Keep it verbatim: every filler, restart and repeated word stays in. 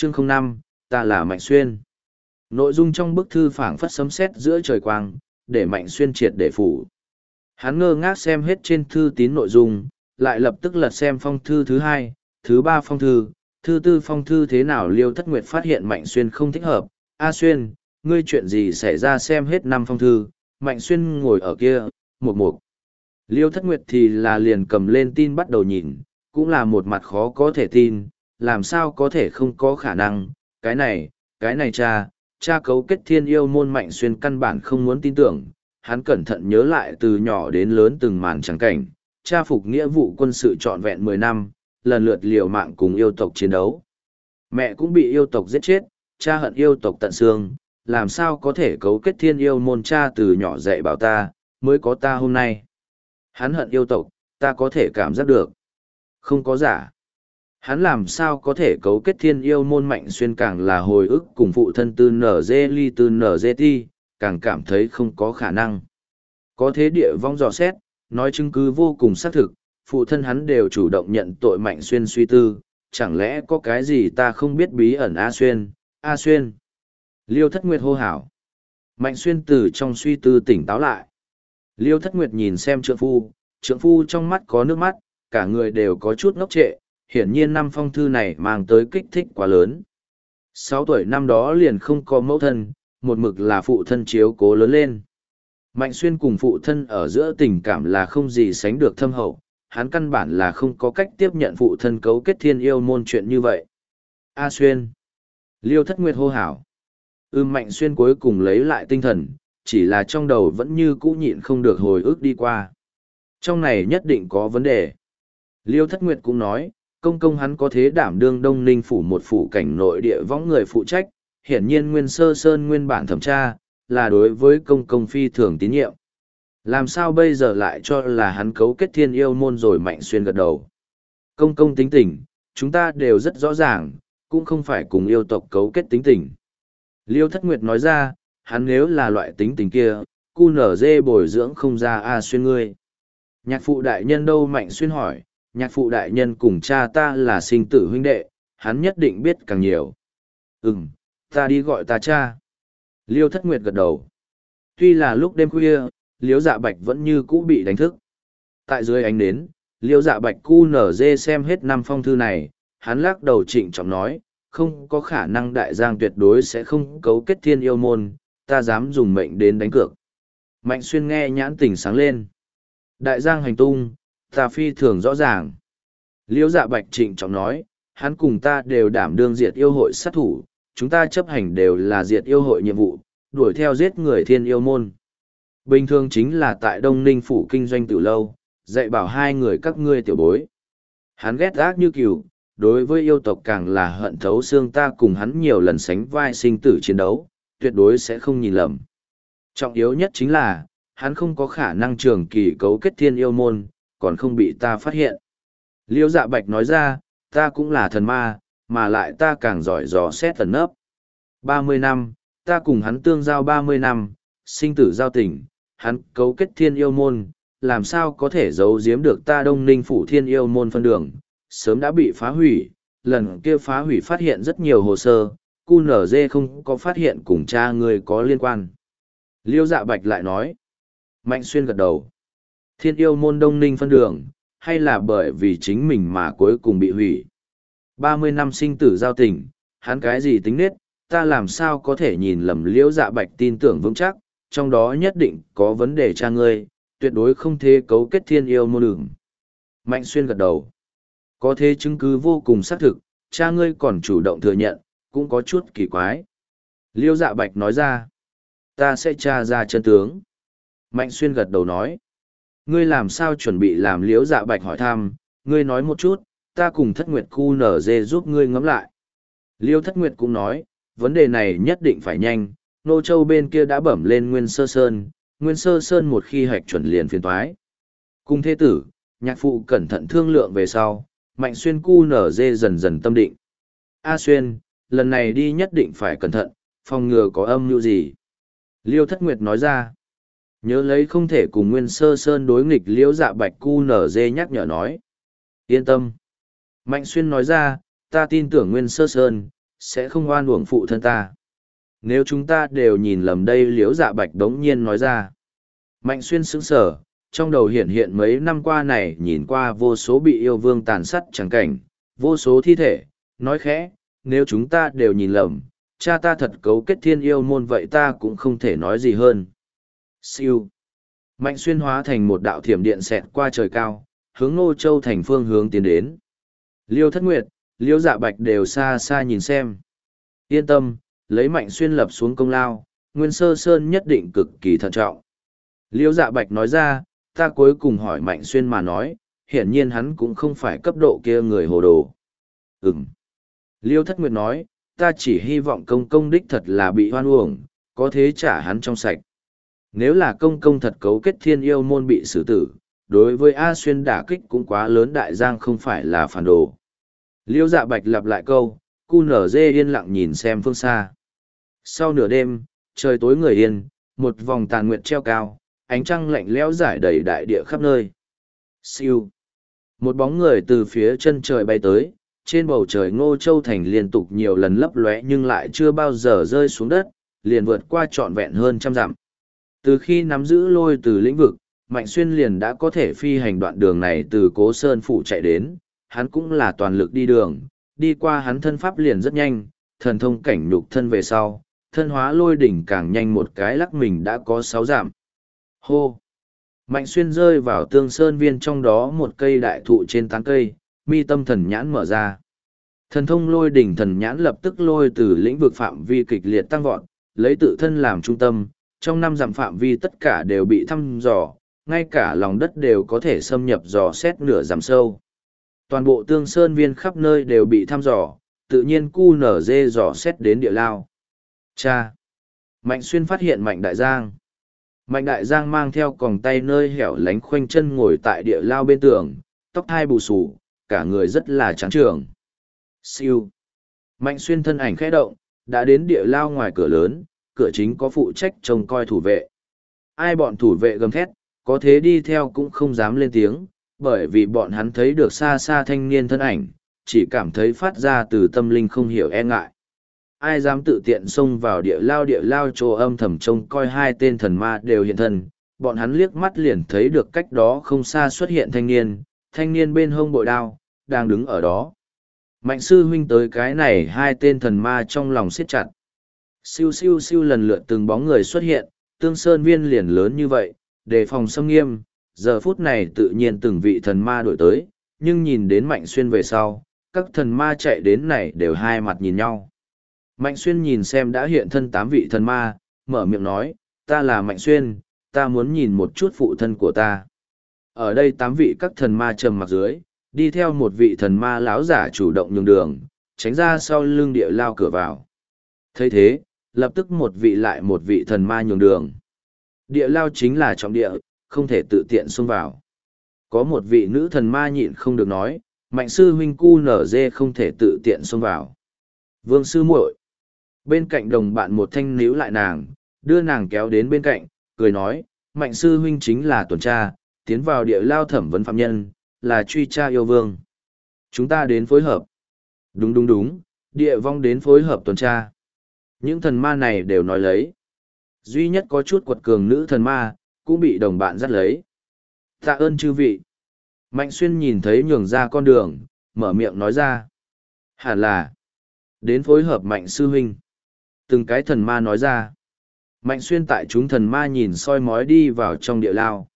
Chương không năm, ta là Mạnh Xuyên. Nội dung trong bức thư phảng phất sấm sét giữa trời quang, để Mạnh Xuyên triệt để phủ. Hắn ngơ ngác xem hết trên thư tín nội dung, lại lập tức lật xem phong thư thứ hai, thứ ba phong thư, thư tư phong thư thế nào. Liêu Thất Nguyệt phát hiện Mạnh Xuyên không thích hợp. A Xuyên, ngươi chuyện gì xảy ra? Xem hết năm phong thư, Mạnh Xuyên ngồi ở kia, một mục. Liêu Thất Nguyệt thì là liền cầm lên tin bắt đầu nhìn, cũng là một mặt khó có thể tin, làm sao có thể không có khả năng, cái này, cái này cha, cha cấu kết thiên yêu môn. Mạnh Xuyên căn bản không muốn tin tưởng, hắn cẩn thận nhớ lại từ nhỏ đến lớn từng màn trắng cảnh, cha phục nghĩa vụ quân sự trọn vẹn mười năm, lần lượt liều mạng cùng yêu tộc chiến đấu. Mẹ cũng bị yêu tộc giết chết, cha hận yêu tộc tận xương, làm sao có thể cấu kết thiên yêu môn. Cha từ nhỏ dạy bảo ta, mới có ta hôm nay. Hắn hận yêu tộc, ta có thể cảm giác được. Không có giả. Hắn làm sao có thể cấu kết thiên yêu môn? Mạnh Xuyên càng là hồi ức cùng phụ thân tư nở dê ly tư nở dê ti, càng cảm thấy không có khả năng. Có thế địa vong dò xét, nói chứng cứ vô cùng xác thực, phụ thân hắn đều chủ động nhận tội. Mạnh Xuyên suy tư, chẳng lẽ có cái gì ta không biết bí ẩn? A Xuyên, A Xuyên. Liêu Thất Nguyệt hô hào. Mạnh Xuyên từ trong suy tư tỉnh táo lại. Liêu Thất Nguyệt nhìn xem trượng phu, trượng phu trong mắt có nước mắt, cả người đều có chút ngốc trệ, hiển nhiên năm phong thư này mang tới kích thích quá lớn. Sáu tuổi năm đó liền không có mẫu thân, một mực là phụ thân chiếu cố lớn lên. Mạnh Xuyên cùng phụ thân ở giữa tình cảm là không gì sánh được thâm hậu, hắn căn bản là không có cách tiếp nhận phụ thân cấu kết thiên yêu môn chuyện như vậy. A Xuyên. Liêu Thất Nguyệt hô hào. Ưm Mạnh Xuyên cuối cùng lấy lại tinh thần, chỉ là trong đầu vẫn như cũ nhịn không được hồi ức đi qua. Trong này nhất định có vấn đề. Liêu Thất Nguyệt cũng nói, công công hắn có thế đảm đương Đông Ninh phủ một phủ cảnh nội địa võng người phụ trách, hiển nhiên Nguyên Sơ Sơn nguyên bản thẩm tra, là đối với công công phi thường tín nhiệm. Làm sao bây giờ lại cho là hắn cấu kết thiên yêu môn rồi? Mạnh Xuyên gật đầu. Công công tính tình, chúng ta đều rất rõ ràng, cũng không phải cùng yêu tộc cấu kết tính tình. Liêu Thất Nguyệt nói ra, hắn nếu là loại tính tình kia, cu nở dê bồi dưỡng không ra. A Xuyên ngươi. Nhạc phụ đại nhân đâu? Mạnh Xuyên hỏi. Nhạc phụ đại nhân cùng cha ta là sinh tử huynh đệ, hắn nhất định biết càng nhiều. Ừm, ta đi gọi ta cha. Liêu Thất Nguyệt gật đầu. Tuy là lúc đêm khuya, Liêu Dạ Bạch vẫn như cũ bị đánh thức. Tại dưới ánh nến, Liêu Dạ Bạch cu nở dê xem hết năm phong thư này, hắn lắc đầu trịnh trọng nói, không có khả năng, đại giang tuyệt đối sẽ không cấu kết thiên yêu môn, ta dám dùng mệnh đến đánh cược. Mạnh Xuyên nghe nhãn tỉnh sáng lên. Đại giang hành tung, ta phi thường rõ ràng. Liễu Dạ Bạch trịnh trọng nói, hắn cùng ta đều đảm đương diệt yêu hội sát thủ, chúng ta chấp hành đều là diệt yêu hội nhiệm vụ, đuổi theo giết người thiên yêu môn. Bình thường chính là tại Đông Ninh phủ kinh doanh từ lâu, dạy bảo hai người các ngươi tiểu bối. Hắn ghét ác như cừu, đối với yêu tộc càng là hận thấu xương. Ta cùng hắn nhiều lần sánh vai sinh tử chiến đấu, tuyệt đối sẽ không nhìn lầm. Trọng yếu nhất chính là, hắn không có khả năng trường kỳ cấu kết thiên yêu môn, còn không bị ta phát hiện. Liêu Dạ Bạch nói ra, ta cũng là thần ma, mà lại ta càng giỏi dò xét tẩn nấp. ba mươi năm, ta cùng hắn tương giao ba mươi năm, sinh tử giao tình, hắn cấu kết thiên yêu môn, làm sao có thể giấu giếm được ta? Đông Ninh phủ thiên yêu môn phân đường, sớm đã bị phá hủy, lần kia phá hủy phát hiện rất nhiều hồ sơ, cu nở dê không có phát hiện cùng cha người có liên quan. Liêu Dạ Bạch lại nói. Mạnh Xuyên gật đầu. Thiên yêu môn Đông Ninh phân đường, hay là bởi vì chính mình mà cuối cùng bị hủy? ba mươi năm sinh tử giao tình, hắn cái gì tính nết, ta làm sao có thể nhìn lầm? Liễu Dạ Bạch tin tưởng vững chắc, trong đó nhất định có vấn đề. Cha ngươi, tuyệt đối không thể cấu kết thiên yêu môn đường. Mạnh Xuyên gật đầu. Có thế chứng cứ vô cùng xác thực, cha ngươi còn chủ động thừa nhận, cũng có chút kỳ quái. Liễu Dạ Bạch nói ra, ta sẽ tra ra chân tướng. Mạnh Xuyên gật đầu nói, ngươi làm sao chuẩn bị làm? Liễu Dạ Bạch hỏi thăm, ngươi nói một chút, ta cùng Thất Nguyệt cu nở dê giúp ngươi ngẫm lại. Liêu Thất Nguyệt cũng nói, vấn đề này nhất định phải nhanh, Nô Châu bên kia đã bẩm lên Nguyên Sơ Sơn, Nguyên Sơ Sơn một khi hạch chuẩn liền phiền toái. Cùng thế tử, nhạc phụ cẩn thận thương lượng về sau, Mạnh Xuyên cu nở dê dần dần tâm định. A Xuyên, lần này đi nhất định phải cẩn thận, phòng ngừa có âm mưu gì. Liêu Thất Nguyệt nói ra, nhớ lấy không thể cùng Nguyên Sơ Sơn đối nghịch. Liễu Dạ Bạch cu nở dê nhắc nhở nói. Yên tâm. Mạnh Xuyên nói ra, ta tin tưởng Nguyên Sơ Sơn, sẽ không oan uổng phụ thân ta. Nếu chúng ta đều nhìn lầm đây, Liễu Dạ Bạch đống nhiên nói ra. Mạnh Xuyên sững sờ, trong đầu hiện hiện mấy năm qua này nhìn qua vô số bị yêu vương tàn sát chẳng cảnh, vô số thi thể, nói khẽ, nếu chúng ta đều nhìn lầm, cha ta thật cấu kết thiên yêu môn vậy ta cũng không thể nói gì hơn. Siêu. Mạnh Xuyên hóa thành một đạo thiểm điện xẹt qua trời cao, hướng Ngô Châu thành phương hướng tiến đến. Liêu Thất Nguyệt, Liêu Dạ Bạch đều xa xa nhìn xem. Yên tâm, lấy Mạnh Xuyên lập xuống công lao, Nguyên Sơ Sơn nhất định cực kỳ thận trọng. Liêu Dạ Bạch nói ra, ta cuối cùng hỏi Mạnh Xuyên mà nói, hiển nhiên hắn cũng không phải cấp độ kia người hồ đồ. Ừm. Liêu Thất Nguyệt nói, ta chỉ hy vọng công công đích thật là bị hoan uổng, có thế trả hắn trong sạch. Nếu là công công thật cấu kết thiên yêu môn bị xử tử, đối với A Xuyên đả kích cũng quá lớn, đại giang không phải là phản đồ. Liêu Dạ Bạch lặp lại câu, cu nở dê yên lặng nhìn xem phương xa. Sau nửa đêm, trời tối người yên, một vòng tàn nguyệt treo cao, ánh trăng lạnh lẽo rải đầy đại địa khắp nơi. Siêu. Một bóng người từ phía chân trời bay tới, trên bầu trời Ngô Châu Thành liên tục nhiều lần lấp lóe nhưng lại chưa bao giờ rơi xuống đất, liền vượt qua trọn vẹn hơn trăm dặm. Từ khi nắm giữ lôi từ lĩnh vực, Mạnh Xuyên liền đã có thể phi hành đoạn đường này từ Cố Sơn Phủ chạy đến, hắn cũng là toàn lực đi đường, đi qua hắn thân pháp liền rất nhanh, thần thông cảnh nhục thân về sau, thân hóa lôi đỉnh càng nhanh một cái lắc mình đã có sáu dặm. Hô! Mạnh Xuyên rơi vào tương sơn viên trong đó một cây đại thụ trên tán cây, mi tâm thần nhãn mở ra. Thần thông lôi đỉnh thần nhãn lập tức lôi từ lĩnh vực phạm vi kịch liệt tăng vọt, lấy tự thân làm trung tâm, trong năm dặm phạm vi tất cả đều bị thăm dò, ngay cả lòng đất đều có thể xâm nhập dò xét nửa dặm sâu. Toàn bộ tương sơn viên khắp nơi đều bị thăm dò, tự nhiên cu nở dê dò xét đến địa lao. Cha! Mạnh Xuyên phát hiện Mạnh Đại Giang. Mạnh Đại Giang mang theo còng tay nơi hẻo lánh khoanh chân ngồi tại địa lao bên tường, tóc hai bù xù, cả người rất là trắng trường. Siêu. Mạnh Xuyên thân ảnh khẽ động, đã đến địa lao ngoài cửa lớn, cửa chính có phụ trách trông coi thủ vệ. Ai bọn thủ vệ gầm thét, có thế đi theo cũng không dám lên tiếng, bởi vì bọn hắn thấy được xa xa thanh niên thân ảnh, chỉ cảm thấy phát ra từ tâm linh không hiểu e ngại. Ai dám tự tiện xông vào địa lao địa lao chỗ âm thầm trông coi hai tên thần ma đều hiện thân, bọn hắn liếc mắt liền thấy được cách đó không xa xuất hiện thanh niên, thanh niên bên hông bội đao, đang đứng ở đó. Mạnh sư huynh tới cái này hai tên thần ma trong lòng siết chặt. Siêu siêu siêu lần lượt từng bóng người xuất hiện, tương sơn viên liền lớn như vậy, đề phòng xâm nghiêm, giờ phút này tự nhiên từng vị thần ma đổi tới, nhưng nhìn đến Mạnh Xuyên về sau, các thần ma chạy đến này đều hai mặt nhìn nhau. Mạnh Xuyên nhìn xem đã hiện thân tám vị thần ma, mở miệng nói, ta là Mạnh Xuyên, ta muốn nhìn một chút phụ thân của ta. Ở đây tám vị các thần ma trầm mặc dưới, đi theo một vị thần ma lão giả chủ động nhường đường, tránh ra sau lưng địa lao cửa vào. thấy thế, lập tức một vị lại một vị thần ma nhường đường. Địa lao chính là trọng địa, không thể tự tiện xông vào. Có một vị nữ thần ma nhịn không được nói, Mạnh sư huynh cu nở dê không thể tự tiện xông vào. Vương sư muội. Bên cạnh đồng bạn một thanh níu lại nàng, đưa nàng kéo đến bên cạnh, cười nói, Mạnh sư huynh chính là tuần tra, tiến vào địa lao thẩm vấn phạm nhân, là truy tra yêu vương. Chúng ta đến phối hợp. Đúng đúng đúng, địa vong đến phối hợp tuần tra. Những thần ma này đều nói lấy. Duy nhất có chút quật cường nữ thần ma, cũng bị đồng bạn dắt lấy. Tạ ơn chư vị. Mạnh xuyên nhìn thấy nhường ra con đường, mở miệng nói ra. Hẳn là, đến phối hợp mạnh sư huynh. Từng cái thần ma nói ra. Mạnh xuyên tại chúng thần ma nhìn soi mói đi vào trong địa lao.